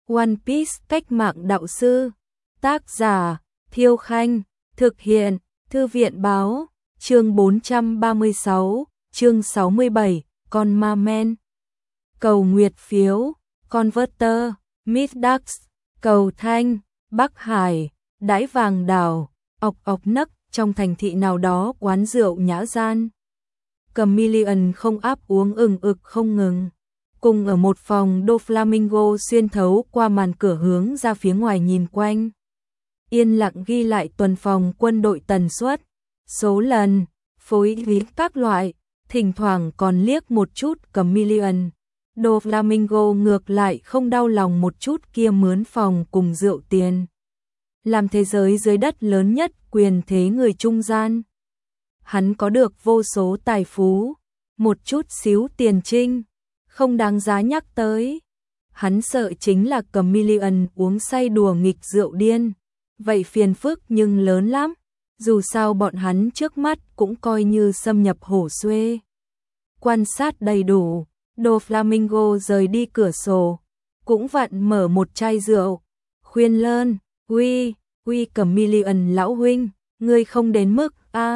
One Piece cách mạng đạo sư. Tác giả Thiêu Khanh. Thực hiện Thư viện báo. Chương 436, chương 67, con ma men. Cầu nguyệt phiếu, Converter, Middax, Cầu Thanh, Bắc Hải, Đãi Vàng Đảo, ọc nấc trong thành thị nào đó quán rượu nhã gian. Chameleon không áp uống ực không ngừng. Cùng ở một phòng, Doflamingo xuyên thấu qua màn cửa hướng ra phía ngoài nhìn quanh. Yên lặng ghi lại tuần phòng quân đội tần suất, số lần, phối viết các loại, thỉnh thoảng còn liếc một chút Chameleon. Doflamingo ngược lại không đau lòng một chút kia mướn phòng cùng rượu tiền. Làm thế giới dưới đất lớn nhất quyền thế người trung gian. Hắn có được vô số tài phú, một chút xíu tiền trinh, không đáng giá nhắc tới. Hắn sợ chính là Chameleon uống say đùa nghịch rượu điên. Vậy phiền phức nhưng lớn lắm, dù sao bọn hắn trước mắt cũng coi như xâm nhập hổ xuê. Quan sát đầy đủ, Doflamingo rời đi cửa sổ, cũng vặn mở một chai rượu, khuyên lơn, uy Chameleon lão huynh, ngươi không đến mức,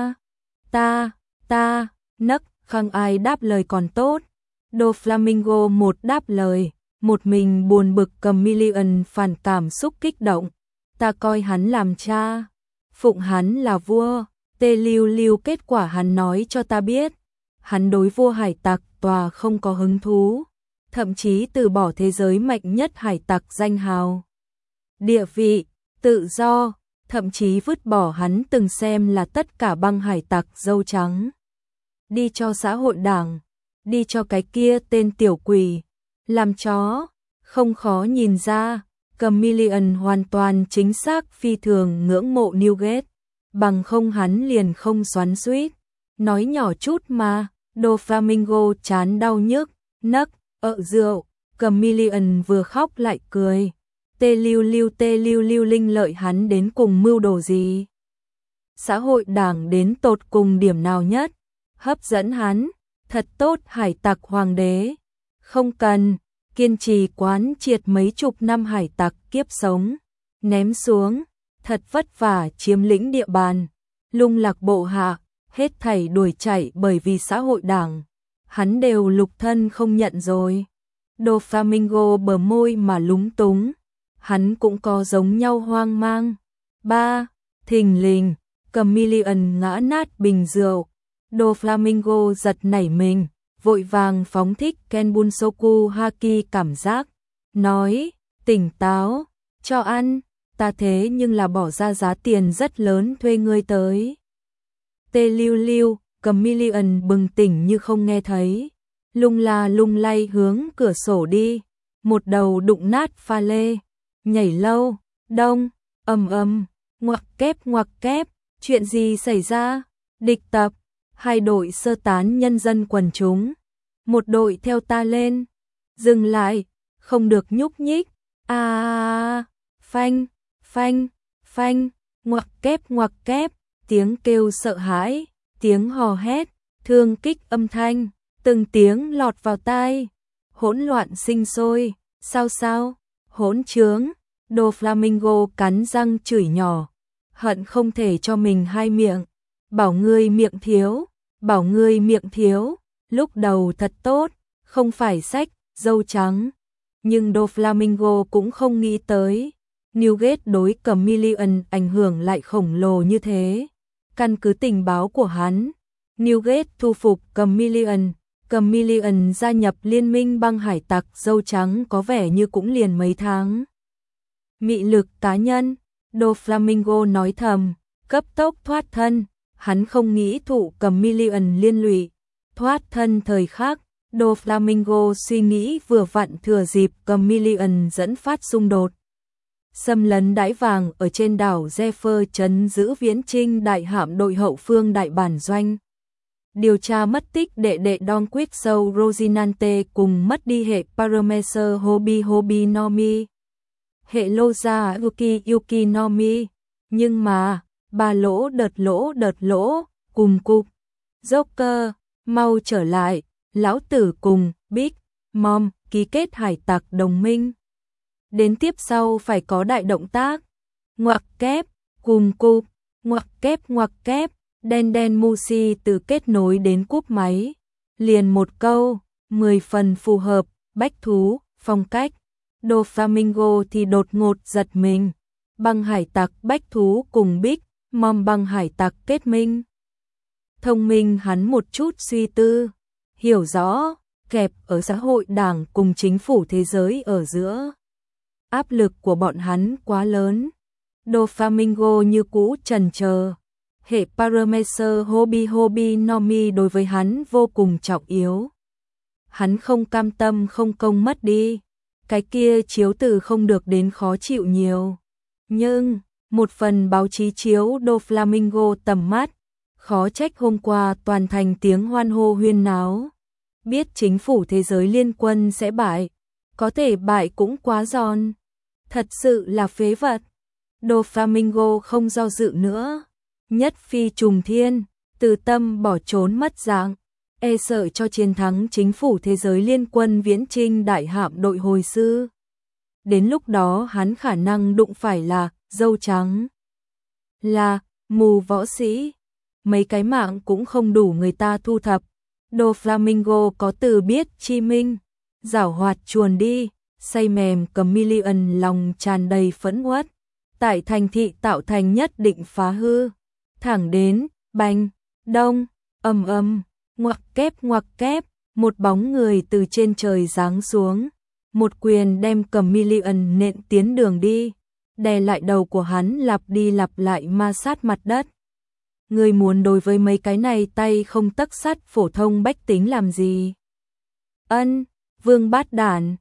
ta, nấc, không ai đáp lời còn tốt. Doflamingo một đáp lời, một mình buồn bực Chameleon phản cảm xúc kích động. Ta coi hắn làm cha, phụng hắn là vua, tê lưu kết quả hắn nói cho ta biết. Hắn đối vua hải tặc tòa không có hứng thú, thậm chí từ bỏ thế giới mạnh nhất hải tặc danh hào. Địa vị, tự do, thậm chí vứt bỏ hắn từng xem là tất cả băng hải tặc dâu trắng. Đi cho xã hội đảng, đi cho cái kia tên tiểu quỷ, làm chó, không khó nhìn ra. Chameleon hoàn toàn chính xác phi thường ngưỡng mộ Newgate, bằng không hắn liền không xoắn xuýt. Nói nhỏ chút mà, Doflamingo chán đau nhức, nấc, rượu. Chameleon vừa khóc lại cười. Tê lưu linh lợi hắn đến cùng mưu đồ gì? Xã hội đảng đến tột cùng điểm nào nhất? Hấp dẫn hắn, thật tốt hải tặc hoàng đế. Không cần. Kiên trì quán triệt mấy chục năm hải tặc kiếp sống, ném xuống, thật vất vả chiếm lĩnh địa bàn, lung lạc bộ hạ, hết thảy đuổi chạy bởi vì xã hội đảng, hắn đều lục thân không nhận rồi. Doflamingo bờ môi mà lúng túng, hắn cũng có giống nhau hoang mang. Thình lình, Chameleon ngã nát bình rượu, Doflamingo giật nảy mình. Vội vàng phóng thích Kenbunsoku Haki cảm giác, nói, tỉnh táo, cho ăn, ta thế nhưng là bỏ ra giá tiền rất lớn thuê ngươi tới. Tê lưu, Chameleon bừng tỉnh như không nghe thấy, lung la lung lay hướng cửa sổ đi, một đầu đụng nát pha lê, nhảy lâu, đông, ngoặc kép, chuyện gì xảy ra, địch tập. Hai đội sơ tán nhân dân quần chúng, một đội theo ta lên, dừng lại, không được nhúc nhích, phanh, ngoặc kép, tiếng kêu sợ hãi, tiếng hò hét, thương kích âm thanh, từng tiếng lọt vào tai, hỗn loạn sinh sôi, sao, hỗn trướng, Doflamingo cắn răng chửi nhỏ, hận không thể cho mình hai miệng. Bảo ngươi miệng thiếu, lúc đầu thật tốt, không phải sách, dâu trắng. Nhưng Doflamingo cũng không nghĩ tới, Newgate đối Chameleon ảnh hưởng lại khổng lồ như thế. Căn cứ tình báo của hắn, Newgate thu phục Chameleon gia nhập liên minh băng hải tặc dâu trắng có vẻ như cũng liền mấy tháng. Mị lực cá nhân, Doflamingo nói thầm, cấp tốc thoát thân. Hắn không nghĩ thụ Chameleon liên lụy, thoát thân thời khắc, Doflamingo suy nghĩ vừa vặn thừa dịp Chameleon dẫn phát xung đột. Xâm lấn Đãi Vàng ở trên đảo Zephyr trấn giữ Viễn Trinh đại hạm đội hậu phương đại bản doanh. Điều tra mất tích đệ Don Quixote Rosinante cùng mất đi hệ Parameser Hobby Nomi. Hệ Loza Yuki Nomi. Nhưng mà ba lỗ đợt lỗ, cùng cục. Joker, mau trở lại, lão tử cùng Big Mom ký kết hải tặc đồng minh. Đến tiếp sau phải có đại động tác. Ngoặc kép, cùm cụp, ngoặc kép, đen đen Musi từ kết nối đến cúp máy. Liền một câu, 10 phần phù hợp, bách thú, phong cách. Doflamingo thì đột ngột giật mình. Băng hải tặc bách thú cùng Big Mom băng hải tặc kết minh. Thông minh hắn một chút suy tư, hiểu rõ, kẹp ở xã hội đảng cùng chính phủ thế giới ở giữa. Áp lực của bọn hắn quá lớn. Doflamingo như cũ chần chờ. Hệ parameter hobby nomi đối với hắn vô cùng trọng yếu. Hắn không cam tâm không công mất đi. Cái kia chiếu từ không được đến khó chịu nhiều. Nhưng, một phần báo chí chiếu Doflamingo tầm mắt. Khó trách hôm qua toàn thành tiếng hoan hô huyên náo. Biết chính phủ thế giới liên quân sẽ bại. Có thể bại cũng quá giòn. Thật sự là phế vật. Doflamingo không do dự nữa. Nhất phi trùng thiên, từ tâm bỏ trốn mất dạng. E sợ cho chiến thắng chính phủ thế giới liên quân viễn trinh đại hạm đội hồi sư. Đến lúc đó hắn khả năng đụng phải là dâu trắng. Là mù võ sĩ. Mấy cái mạng cũng không đủ người ta thu thập. Doflamingo có từ biết chi minh. Giảo hoạt chuồn đi, say mềm Chameleon lòng tràn đầy phẫn uất. Tại thành thị tạo thành nhất định phá hư. Thẳng đến, bành, đông, ầm, ngoặc kép, một bóng người từ trên trời giáng xuống. Một quyền đem Chameleon nện tiến đường đi. Đè lại đầu của hắn lặp đi lặp lại ma sát mặt đất. Người muốn đối với mấy cái này tay không tấc sắt phổ thông bách tính làm gì? Ân, vương bát đản,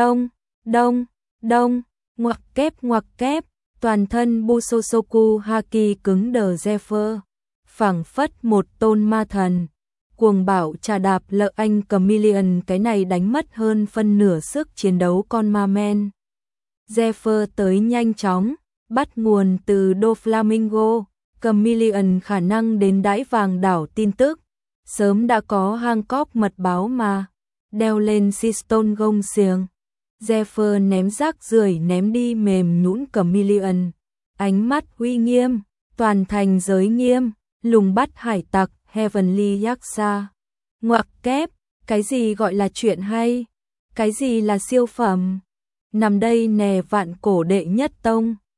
đông, ngoặc kép, toàn thân Busosoku Haki cứng đờ Zephyr, phảng phất một tôn ma thần. Cuồng bạo trà đạp lợ anh Chameleon cái này đánh mất hơn phân nửa sức chiến đấu con ma men. Zephyr tới nhanh chóng, bắt nguồn từ Doflamingo. Chameleon khả năng đến đãi vàng đảo tin tức. Sớm đã có Hancock mật báo mà. Đeo lên Sistone gông xiềng. Zephyr ném rác rưởi ném đi mềm nhũn Chameleon. Ánh mắt uy nghiêm, toàn thành giới nghiêm, lùng bắt hải tặc Heavenly Yaksa. Ngoặc kép, cái gì gọi là chuyện hay? Cái gì là siêu phẩm? Nằm đây nè vạn cổ đệ nhất tông.